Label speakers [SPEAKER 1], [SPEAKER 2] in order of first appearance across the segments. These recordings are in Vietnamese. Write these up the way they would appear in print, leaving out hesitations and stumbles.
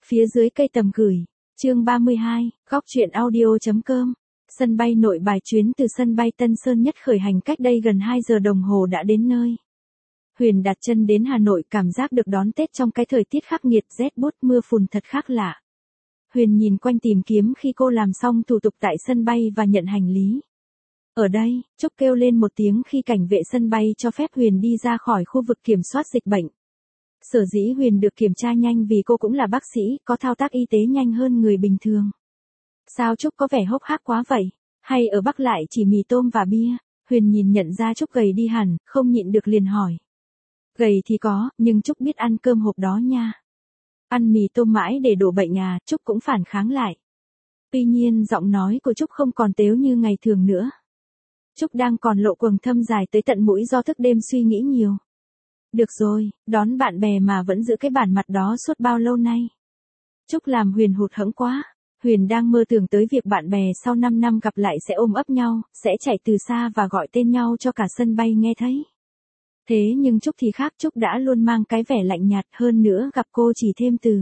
[SPEAKER 1] Phía dưới cây tầm gửi. Chương 32, góc truyện audio.com. Sân bay Nội Bài chuyến từ sân bay Tân Sơn Nhất khởi hành cách đây gần 2 giờ đồng hồ đã đến nơi. Huyền đặt chân đến Hà Nội cảm giác được đón Tết trong cái thời tiết khắc nghiệt rét buốt mưa phùn thật khác lạ. Huyền nhìn quanh tìm kiếm khi cô làm xong thủ tục tại sân bay và nhận hành lý. Ở đây, Trúc kêu lên một tiếng khi cảnh vệ sân bay cho phép Huyền đi ra khỏi khu vực kiểm soát dịch bệnh. Sở dĩ Huyền được kiểm tra nhanh vì cô cũng là bác sĩ, có thao tác y tế nhanh hơn người bình thường. Sao Trúc có vẻ hốc hác quá vậy? Hay ở Bắc lại chỉ mì tôm và bia? Huyền nhìn nhận ra Trúc gầy đi hẳn, không nhịn được liền hỏi. Gầy thì có, nhưng Trúc biết ăn cơm hộp đó nha. Ăn mì tôm mãi để đổ bệnh à, Trúc cũng phản kháng lại. Tuy nhiên giọng nói của Trúc không còn tếu như ngày thường nữa. Trúc đang còn lộ quầng thâm dài tới tận mũi do thức đêm suy nghĩ nhiều. Được rồi, đón bạn bè mà vẫn giữ cái bản mặt đó suốt bao lâu nay. Trúc làm Huyền hụt hẫng quá. Huyền đang mơ tưởng tới việc bạn bè sau 5 năm gặp lại sẽ ôm ấp nhau, sẽ chạy từ xa và gọi tên nhau cho cả sân bay nghe thấy. Thế nhưng Trúc thì khác, Trúc đã luôn mang cái vẻ lạnh nhạt, hơn nữa gặp cô chỉ thêm từ.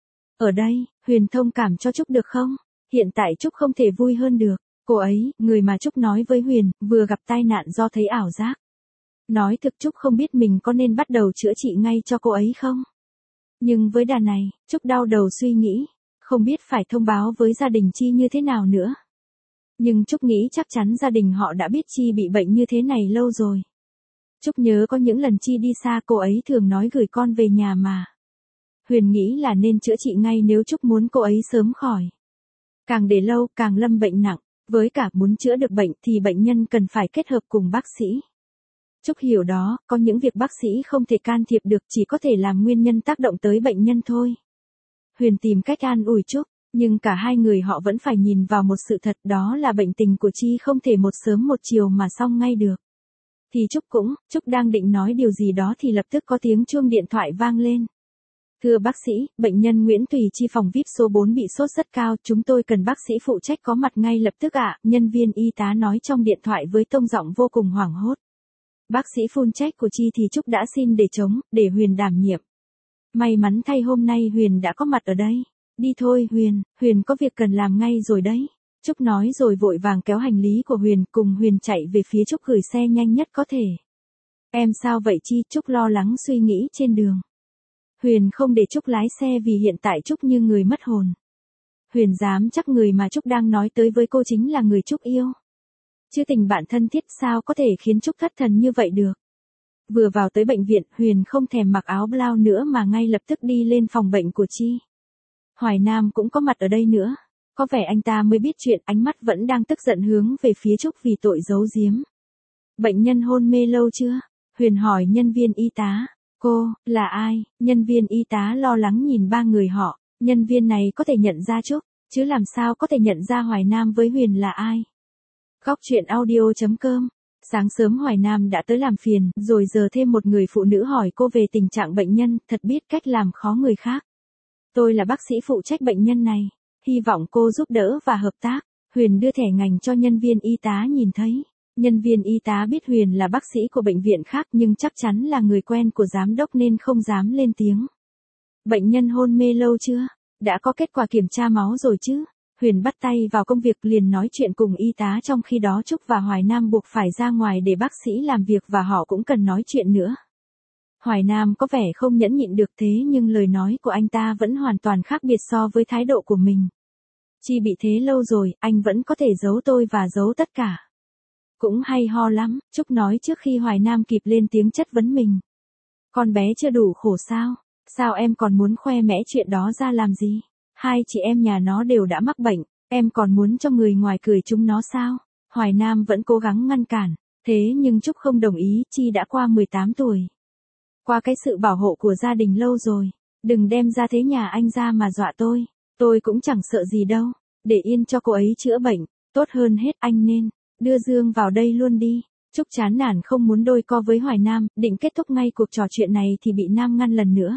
[SPEAKER 1] Ở đây, Huyền thông cảm cho Trúc được không? Hiện tại Trúc không thể vui hơn được. Cô ấy, người mà Trúc nói với Huyền, vừa gặp tai nạn do thấy ảo giác. Nói thực Trúc không biết mình có nên bắt đầu chữa trị ngay cho cô ấy không? Nhưng với đà này, Trúc đau đầu suy nghĩ, không biết phải thông báo với gia đình Chi như thế nào nữa. Nhưng Trúc nghĩ chắc chắn gia đình họ đã biết Chi bị bệnh như thế này lâu rồi. Trúc nhớ có những lần Chi đi xa cô ấy thường nói gửi con về nhà mà. Huyền nghĩ là nên chữa trị ngay nếu Trúc muốn cô ấy sớm khỏi. Càng để lâu càng lâm bệnh nặng, với cả muốn chữa được bệnh thì bệnh nhân cần phải kết hợp cùng bác sĩ. Trúc hiểu đó, có những việc bác sĩ không thể can thiệp được, chỉ có thể làm nguyên nhân tác động tới bệnh nhân thôi. Huyền tìm cách an ủi Trúc, nhưng cả hai người họ vẫn phải nhìn vào một sự thật, đó là bệnh tình của Chi không thể một sớm một chiều mà xong ngay được. Thì Trúc đang định nói điều gì đó thì lập tức có tiếng chuông điện thoại vang lên. Thưa bác sĩ, bệnh nhân Nguyễn Thùy Chi phòng VIP số 4 bị sốt rất cao, chúng tôi cần bác sĩ phụ trách có mặt ngay lập tức ạ, nhân viên y tá nói trong điện thoại với tông giọng vô cùng hoảng hốt. Bác sĩ phun trách của Chi thì Trúc đã xin để chống, để Huyền đảm nhiệm. May mắn thay hôm nay Huyền đã có mặt ở đây. Đi thôi Huyền có việc cần làm ngay rồi đấy. Trúc nói rồi vội vàng kéo hành lý của Huyền cùng Huyền chạy về phía Trúc gửi xe nhanh nhất có thể. Em sao vậy Chi? Trúc lo lắng suy nghĩ trên đường. Huyền không để Trúc lái xe vì hiện tại Trúc như người mất hồn. Huyền dám chắc người mà Trúc đang nói tới với cô chính là người Trúc yêu. Chứ tình bạn thân thiết sao có thể khiến Trúc thất thần như vậy được. Vừa vào tới bệnh viện, Huyền không thèm mặc áo blau nữa mà ngay lập tức đi lên phòng bệnh của Chi. Hoài Nam cũng có mặt ở đây nữa. Có vẻ anh ta mới biết chuyện, ánh mắt vẫn đang tức giận hướng về phía Trúc vì tội giấu giếm. Bệnh nhân hôn mê lâu chưa? Huyền hỏi nhân viên y tá. Cô, là ai? Nhân viên y tá lo lắng nhìn ba người họ. Nhân viên này có thể nhận ra Trúc, chứ làm sao có thể nhận ra Hoài Nam với Huyền là ai? Góc truyện audio.com. Sáng sớm Hoài Nam đã tới làm phiền, rồi giờ thêm một người phụ nữ hỏi cô về tình trạng bệnh nhân, thật biết cách làm khó người khác. Tôi là bác sĩ phụ trách bệnh nhân này, hy vọng cô giúp đỡ và hợp tác. Huyền đưa thẻ ngành cho nhân viên y tá nhìn thấy. Nhân viên y tá biết Huyền là bác sĩ của bệnh viện khác nhưng chắc chắn là người quen của giám đốc nên không dám lên tiếng. Bệnh nhân hôn mê lâu chưa? Đã có kết quả kiểm tra máu rồi chứ? Huyền bắt tay vào công việc liền nói chuyện cùng y tá, trong khi đó Trúc và Hoài Nam buộc phải ra ngoài để bác sĩ làm việc và họ cũng cần nói chuyện nữa. Hoài Nam có vẻ không nhẫn nhịn được thế nhưng lời nói của anh ta vẫn hoàn toàn khác biệt so với thái độ của mình. Chi bị thế lâu rồi, anh vẫn có thể giấu tôi và giấu tất cả. Cũng hay ho lắm, Trúc nói trước khi Hoài Nam kịp lên tiếng chất vấn mình. Con bé chưa đủ khổ sao? Sao em còn muốn khoe mẽ chuyện đó ra làm gì? Hai chị em nhà nó đều đã mắc bệnh, em còn muốn cho người ngoài cười chúng nó sao? Hoài Nam vẫn cố gắng ngăn cản, thế nhưng Trúc không đồng ý, Chi đã qua 18 tuổi. Qua cái sự bảo hộ của gia đình lâu rồi, đừng đem ra thế nhà anh ra mà dọa tôi cũng chẳng sợ gì đâu, để yên cho cô ấy chữa bệnh, tốt hơn hết anh nên đưa Dương vào đây luôn đi. Trúc chán nản không muốn đôi co với Hoài Nam, định kết thúc ngay cuộc trò chuyện này thì bị Nam ngăn lần nữa.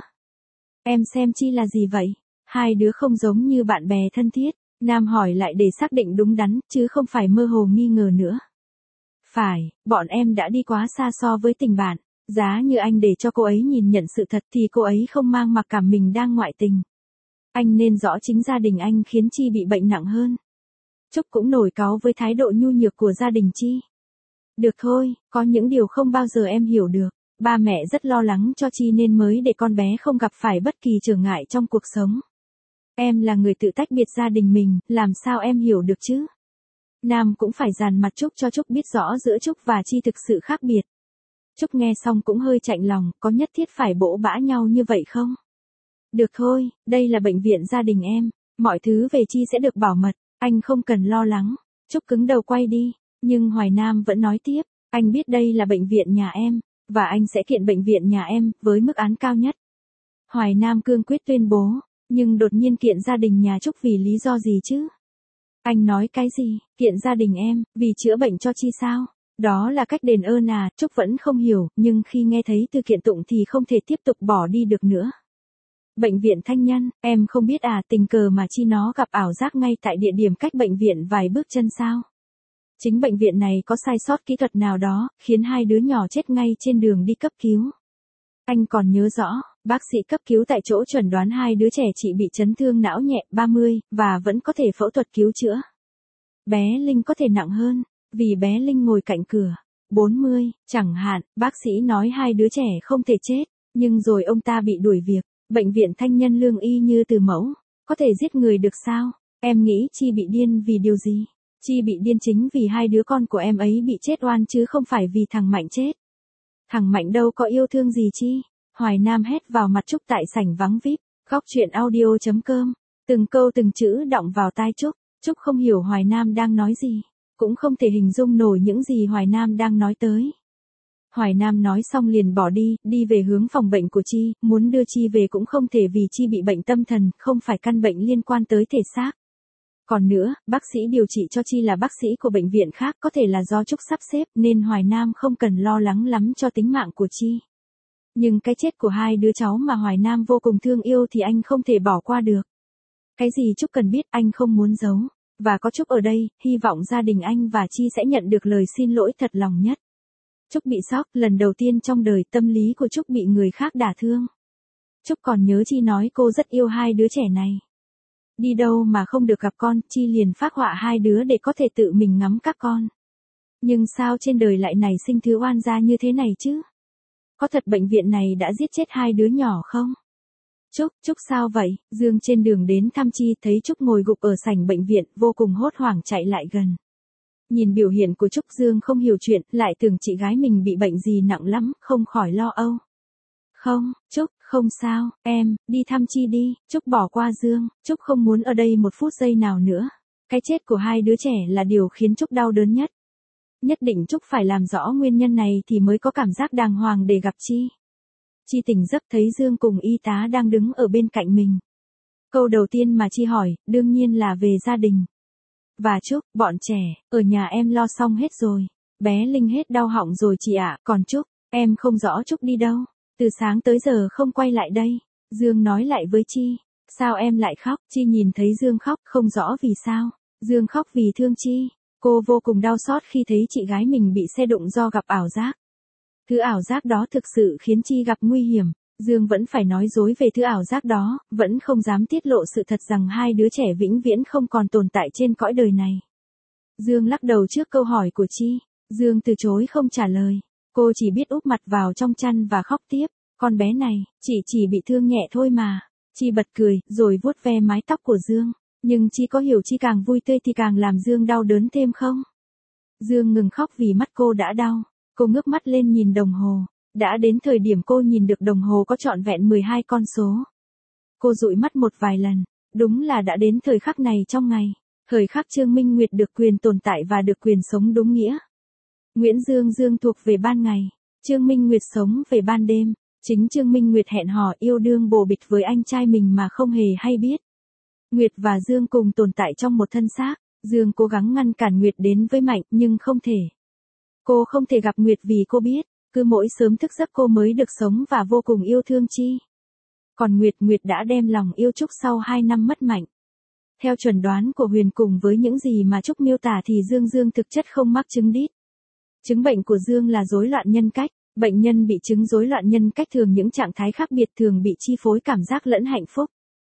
[SPEAKER 1] Em xem Chi là gì vậy? Hai đứa không giống như bạn bè thân thiết. Nam hỏi lại để xác định đúng đắn, chứ không phải mơ hồ nghi ngờ nữa. Phải, bọn em đã đi quá xa so với tình bạn. Giá như anh để cho cô ấy nhìn nhận sự thật thì cô ấy không mang mặc cảm mình đang ngoại tình. Anh nên rõ chính gia đình anh khiến Chi bị bệnh nặng hơn. Trúc cũng nổi cáu với thái độ nhu nhược của gia đình Chi. Được thôi, có những điều không bao giờ em hiểu được. Ba mẹ rất lo lắng cho Chi nên mới để con bé không gặp phải bất kỳ trở ngại trong cuộc sống. Em là người tự tách biệt gia đình mình, làm sao em hiểu được chứ? Nam cũng phải dàn mặt Trúc cho Trúc biết rõ giữa Trúc và Chi thực sự khác biệt. Trúc nghe xong cũng hơi chạnh lòng, có nhất thiết phải bỗ bã nhau như vậy không? Được thôi, đây là bệnh viện gia đình em, mọi thứ về Chi sẽ được bảo mật, anh không cần lo lắng. Trúc cứng đầu quay đi, nhưng Hoài Nam vẫn nói tiếp, anh biết đây là bệnh viện nhà em, và anh sẽ kiện bệnh viện nhà em, với mức án cao nhất. Hoài Nam cương quyết tuyên bố, nhưng đột nhiên kiện gia đình nhà Trúc vì lý do gì chứ? Anh nói cái gì, kiện gia đình em, vì chữa bệnh cho Chi sao? Đó là cách đền ơn à? Trúc vẫn không hiểu, nhưng khi nghe thấy từ kiện tụng thì không thể tiếp tục bỏ đi được nữa. Bệnh viện Thanh Nhân, em không biết à, tình cờ mà Chi nó gặp ảo giác ngay tại địa điểm cách bệnh viện vài bước chân sao? Chính bệnh viện này có sai sót kỹ thuật nào đó, khiến hai đứa nhỏ chết ngay trên đường đi cấp cứu. Anh còn nhớ rõ, bác sĩ cấp cứu tại chỗ chuẩn đoán hai đứa trẻ chị bị chấn thương não nhẹ 30, và vẫn có thể phẫu thuật cứu chữa. Bé Linh có thể nặng hơn, vì bé Linh ngồi cạnh cửa. 40, chẳng hạn, bác sĩ nói hai đứa trẻ không thể chết, nhưng rồi ông ta bị đuổi việc. Bệnh viện Thanh Nhân lương y như từ mẫu, có thể giết người được sao? Em nghĩ Chi bị điên vì điều gì? Chi bị điên chính vì hai đứa con của em ấy bị chết oan chứ không phải vì thằng Mạnh chết. Thằng Mạnh đâu có yêu thương gì Chi. Hoài Nam hét vào mặt Trúc tại sảnh vắng VIP, góc chuyện audio.com. Từng câu từng chữ đọng vào tai Trúc. Trúc không hiểu Hoài Nam đang nói gì, cũng không thể hình dung nổi những gì Hoài Nam đang nói tới. Hoài Nam nói xong liền bỏ đi về hướng phòng bệnh của Chi, muốn đưa Chi về cũng không thể vì Chi bị bệnh tâm thần, không phải căn bệnh liên quan tới thể xác. Còn nữa, bác sĩ điều trị cho Chi là bác sĩ của bệnh viện khác, có thể là do Trúc sắp xếp nên Hoài Nam không cần lo lắng lắm cho tính mạng của Chi. Nhưng cái chết của hai đứa cháu mà Hoài Nam vô cùng thương yêu thì anh không thể bỏ qua được. Cái gì Trúc cần biết anh không muốn giấu. Và có Trúc ở đây, hy vọng gia đình anh và Chi sẽ nhận được lời xin lỗi thật lòng nhất. Trúc bị sốc, lần đầu tiên trong đời tâm lý của Trúc bị người khác đả thương. Trúc còn nhớ Chi nói cô rất yêu hai đứa trẻ này. Đi đâu mà không được gặp con, Chi liền phác họa hai đứa để có thể tự mình ngắm các con. Nhưng sao trên đời lại nảy sinh thứ oan gia như thế này chứ? Có thật bệnh viện này đã giết chết hai đứa nhỏ không? Trúc sao vậy? Dương trên đường đến thăm Chi thấy Trúc ngồi gục ở sảnh bệnh viện, vô cùng hốt hoảng chạy lại gần. Nhìn biểu hiện của Trúc, Dương không hiểu chuyện, lại tưởng chị gái mình bị bệnh gì nặng lắm, không khỏi lo âu. Không, Trúc, không sao, em, đi thăm Chi đi. Trúc bỏ qua Dương, Trúc không muốn ở đây một phút giây nào nữa. Cái chết của hai đứa trẻ là điều khiến Trúc đau đớn nhất. Nhất định Trúc phải làm rõ nguyên nhân này thì mới có cảm giác đàng hoàng để gặp Chi. Chi tỉnh giấc thấy Dương cùng y tá đang đứng ở bên cạnh mình. Câu đầu tiên mà Chi hỏi, đương nhiên là về gia đình. Và Trúc, bọn trẻ, ở nhà em lo xong hết rồi. Bé Linh hết đau họng rồi chị ạ, còn Trúc, em không rõ Trúc đi đâu. Từ sáng tới giờ không quay lại đây. Dương nói lại với Chi. Sao em lại khóc? Chi nhìn thấy Dương khóc, không rõ vì sao. Dương khóc vì thương Chi. Cô vô cùng đau xót khi thấy chị gái mình bị xe đụng do gặp ảo giác. Thứ ảo giác đó thực sự khiến Chi gặp nguy hiểm. Dương vẫn phải nói dối về thứ ảo giác đó, vẫn không dám tiết lộ sự thật rằng hai đứa trẻ vĩnh viễn không còn tồn tại trên cõi đời này. Dương lắc đầu trước câu hỏi của Chi. Dương từ chối không trả lời. Cô chỉ biết úp mặt vào trong chăn và khóc tiếp. Con bé này, chị chỉ bị thương nhẹ thôi mà. Chi bật cười, rồi vuốt ve mái tóc của Dương. Nhưng Chi có hiểu Chi càng vui tươi thì càng làm Dương đau đớn thêm không? Dương ngừng khóc vì mắt cô đã đau. Cô ngước mắt lên nhìn đồng hồ. Đã đến thời điểm cô nhìn được đồng hồ có trọn vẹn 12 con số. Cô dụi mắt một vài lần. Đúng là đã đến thời khắc này trong ngày. Thời khắc Trương Minh Nguyệt được quyền tồn tại và được quyền sống đúng nghĩa. Nguyễn Dương thuộc về ban ngày. Trương Minh Nguyệt sống về ban đêm. Chính Trương Minh Nguyệt hẹn hò yêu đương bồ bịch với anh trai mình mà không hề hay biết. Nguyệt và Dương cùng tồn tại trong một thân xác. Dương cố gắng ngăn cản Nguyệt đến với Mạnh nhưng không thể. Cô không thể gặp Nguyệt vì cô biết, cứ mỗi sớm thức giấc cô mới được sống và vô cùng yêu thương Chi. Còn Nguyệt đã đem lòng yêu Trúc sau 2 năm mất Mạnh. Theo chuẩn đoán của Huyền cùng với những gì mà Trúc miêu tả thì Dương thực chất không mắc chứng đít. Chứng bệnh của Dương là rối loạn nhân cách. Bệnh nhân bị chứng rối loạn nhân cách thường những trạng thái khác biệt thường bị chi phối cảm giác lẫn hạnh phúc.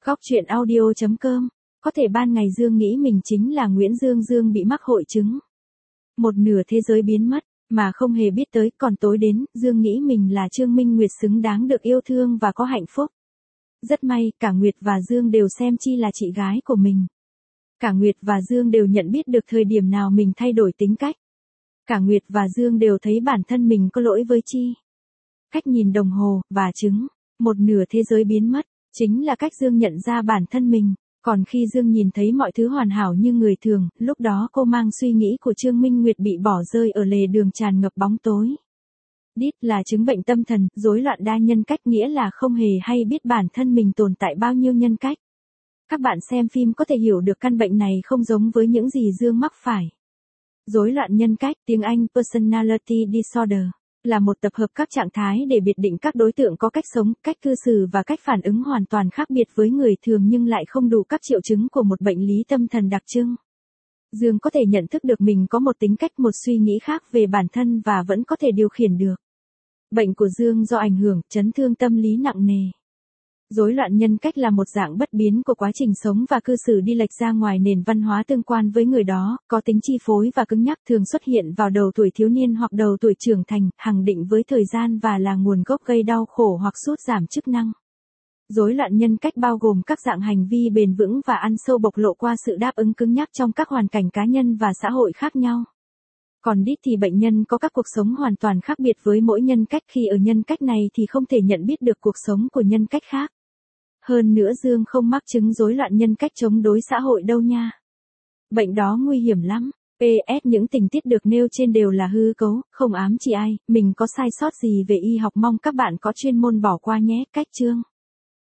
[SPEAKER 1] Góc truyện audio.com. Có thể ban ngày Dương nghĩ mình chính là Nguyễn Dương. Dương bị mắc hội chứng. Một nửa thế giới biến mất, mà không hề biết tới, còn tối đến, Dương nghĩ mình là Trương Minh Nguyệt xứng đáng được yêu thương và có hạnh phúc. Rất may, cả Nguyệt và Dương đều xem Chi là chị gái của mình. Cả Nguyệt và Dương đều nhận biết được thời điểm nào mình thay đổi tính cách. Cả Nguyệt và Dương đều thấy bản thân mình có lỗi với Chi. Cách nhìn đồng hồ, và chứng, một nửa thế giới biến mất, chính là cách Dương nhận ra bản thân mình. Còn khi Dương nhìn thấy mọi thứ hoàn hảo như người thường, lúc đó cô mang suy nghĩ của Trương Minh Nguyệt bị bỏ rơi ở lề đường tràn ngập bóng tối. DID là chứng bệnh tâm thần, rối loạn đa nhân cách, nghĩa là không hề hay biết bản thân mình tồn tại bao nhiêu nhân cách. Các bạn xem phim có thể hiểu được căn bệnh này không giống với những gì Dương mắc phải. Rối loạn nhân cách, tiếng Anh Personality Disorder, là một tập hợp các trạng thái để biệt định các đối tượng có cách sống, cách cư xử và cách phản ứng hoàn toàn khác biệt với người thường nhưng lại không đủ các triệu chứng của một bệnh lý tâm thần đặc trưng. Dương có thể nhận thức được mình có một tính cách, một suy nghĩ khác về bản thân và vẫn có thể điều khiển được. Bệnh của Dương do ảnh hưởng, chấn thương tâm lý nặng nề. Rối loạn nhân cách là một dạng bất biến của quá trình sống và cư xử đi lệch ra ngoài nền văn hóa tương quan với người đó, có tính chi phối và cứng nhắc, thường xuất hiện vào đầu tuổi thiếu niên hoặc đầu tuổi trưởng thành, hằng định với thời gian và là nguồn gốc gây đau khổ hoặc sút giảm chức năng. Rối loạn nhân cách bao gồm các dạng hành vi bền vững và ăn sâu bộc lộ qua sự đáp ứng cứng nhắc trong các hoàn cảnh cá nhân và xã hội khác nhau. Còn DID thì bệnh nhân có các cuộc sống hoàn toàn khác biệt với mỗi nhân cách, khi ở nhân cách này thì không thể nhận biết được cuộc sống của nhân cách khác. Hơn nữa Dương không mắc chứng rối loạn nhân cách chống đối xã hội đâu nha. Bệnh đó nguy hiểm lắm. PS những tình tiết được nêu trên đều là hư cấu, không ám chỉ ai, mình có sai sót gì về y học mong các bạn có chuyên môn bỏ qua nhé. Cách chương